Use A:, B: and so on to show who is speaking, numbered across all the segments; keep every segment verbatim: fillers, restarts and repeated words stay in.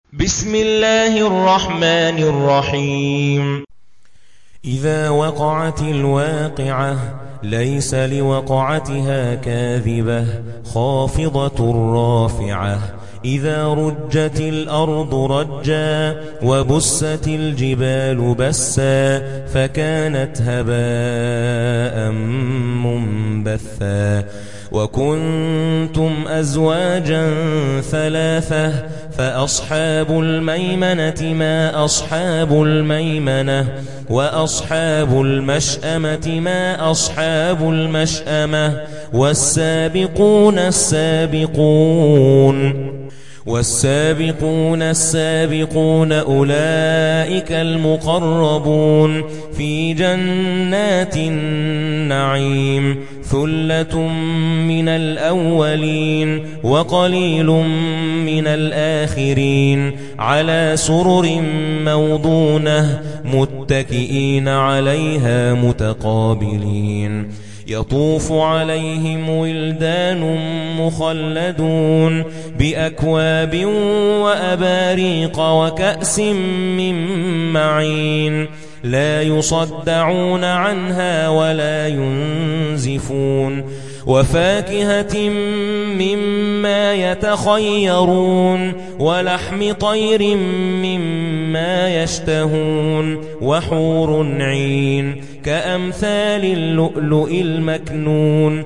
A: بسم الله الرحمن الرحيم. إذا وقعت الواقعة ليس لوقعتها كاذبة خافضة رافعة إذا رجت الأرض رجا وبست الجبال بسا فكانت هباء منبثا وكنتم أزواجا ثلاثة فأصحاب الميمنة ما أصحاب الميمنة وأصحاب المشأمة ما أصحاب المشأمة والسابقون السابقون والسابقون السابقون أولئك المقربون في جنات النعيم ثلة من الأولين وقليل من الآخرين على سرر موضونة متكئين عليها متقابلين يطوف عليهم ولدان مخلدون بأكواب وأباريق وكأس من معين لا يصدعون عنها ولا ينزفون وفاكهة مما يتخيرون ولحم طير مما يشتهون وحور عين كأمثال اللؤلؤ المكنون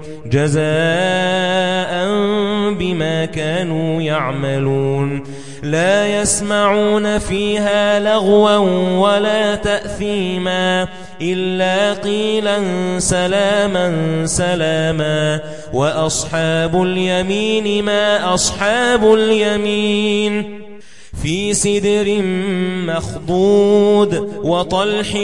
A: جزاء بما كانوا يعملون لا يسمعون فيها لغوا ولا تأثيما إلا قيلا سلاما سلاما وأصحاب اليمين ما أصحاب اليمين في سدر مخضود وطلح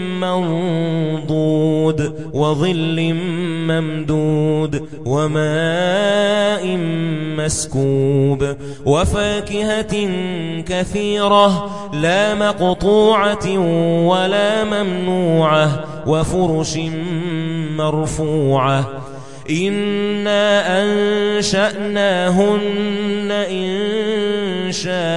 A: منضود وظل ممدود وماء مسكوب وفاكهة كثيرة لا مقطوعة ولا ممنوعة وفرش مرفوعة إنا أنشأناهن إن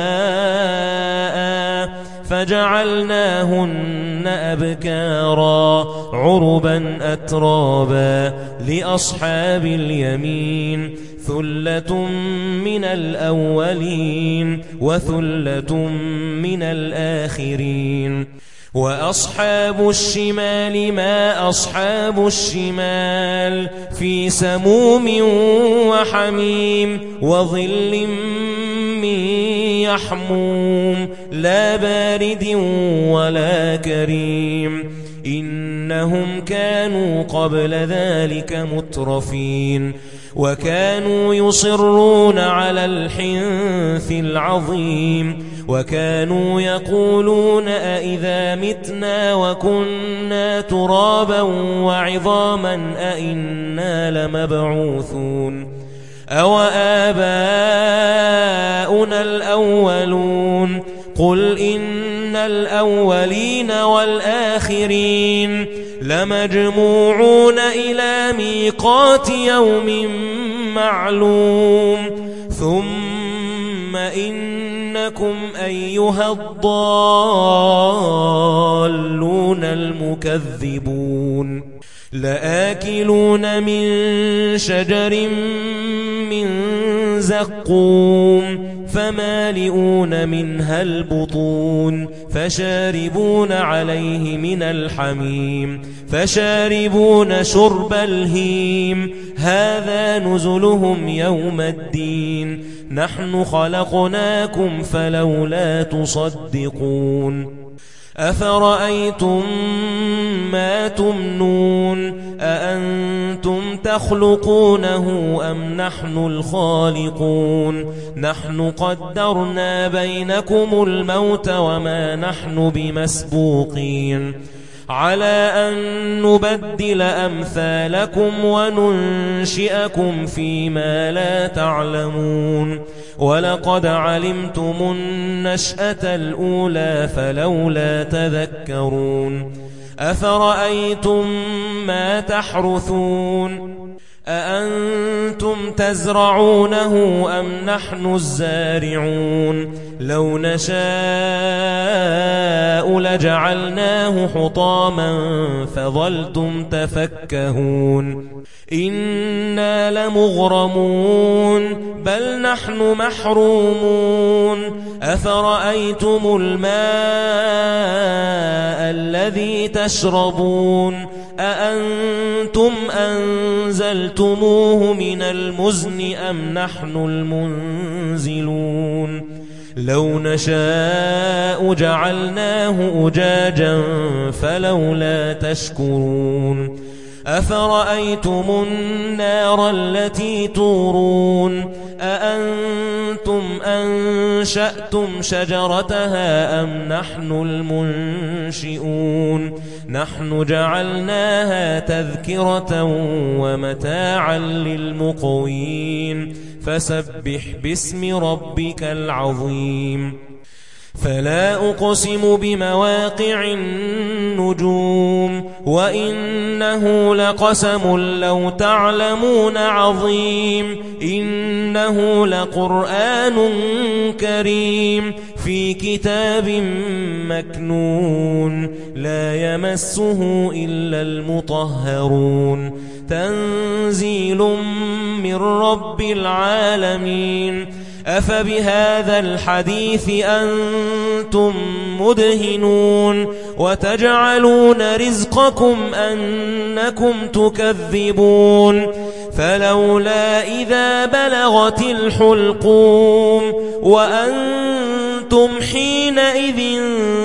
A: شاء فجعلناهن أبكارا عربا أترابا لأصحاب اليمين ثلة من الأولين وثلة من الآخرين وأصحاب الشمال ما أصحاب الشمال في سموم وحميم وظل من يحموم لا بارد ولا كريم إنهم كانوا قبل ذلك مترفين وكانوا يصرون على الحنث العظيم وكانوا يقولون أئذا متنا وكنا ترابا وعظاما أئنا لمبعوثون أو آباؤنا الأولون قل إن الأولين والآخرين لمجموعون إلى ميقات يوم معلوم ثم إنكم أيها الضالون المكذبون لآكلون من شجر من زقوم فمالئون منها البطون فشاربون عليه من الحميم فشاربون شرب الهيم هذا نزلهم يوم الدين نحن خلقناكم فلولا تصدقون أفرأيتم ما تمنون أأنتم تخلقونه أم نحن الخالقون نحن قدرنا بينكم الموت وما نحن بمسبوقين على أن نبدل أمثالكم وننشئكم فيما لا تعلمون ولقد علمتم النشأة الأولى فلولا تذكرون أفرأيتم ما تحرثون أأنتم تزرعونه أم نحن الزارعون لو نشاء لجعلناه حطاما فظلتم تفكهون إنا لمغرمون بل نحن محرومون أفرأيتم الماء الذي تشربون أأنتم أنزلتموه من المزن أم نحن المنزلون لو نشاء جعلناه أجاجا فلولا تشكرون أفرأيتم النار التي تورون أأنتم أنشأتم شجرتها أم نحن المنشئون نحن جعلناها تذكرة ومتاعا للمقوين فسبح باسم ربك العظيم فلا أقسم بمواقع النجوم وإنه لقسم لو تعلمون عظيم إنه لقرآن كريم في كتاب مكنون لا يمسه إلا المطهرون تنزيل من رب العالمين أفبهذا الحديث أنتم مدهنون وتجعلون رزقكم أنكم تكذبون فلولا إذا بلغت الحلقوم وأنتم حينئذ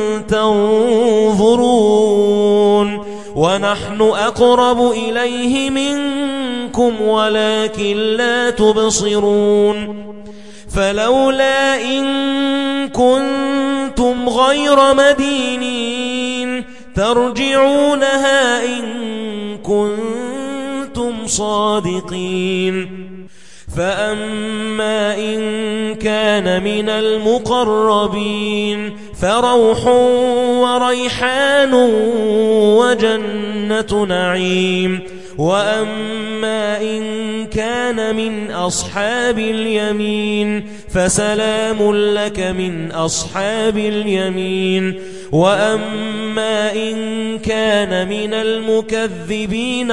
A: تنظرون ونحن أقرب إليه منكم ولكن لا تبصرون فلولا إن كنتم غير مدينين ترجعونها إن كنتم صادقين فأما إن كان من المقربين فروح وريحان وجنة نعيم وأما إن كان من أصحاب اليمين فسلام لك من أصحاب اليمين وأما إن كان من المكذبين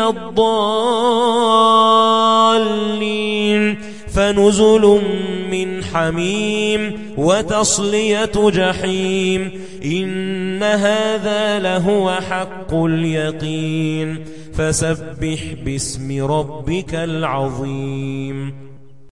A: الضالين فنزل من حميم وتصلية جحيم إن هذا لهو حق اليقين فسبح باسم ربك العظيم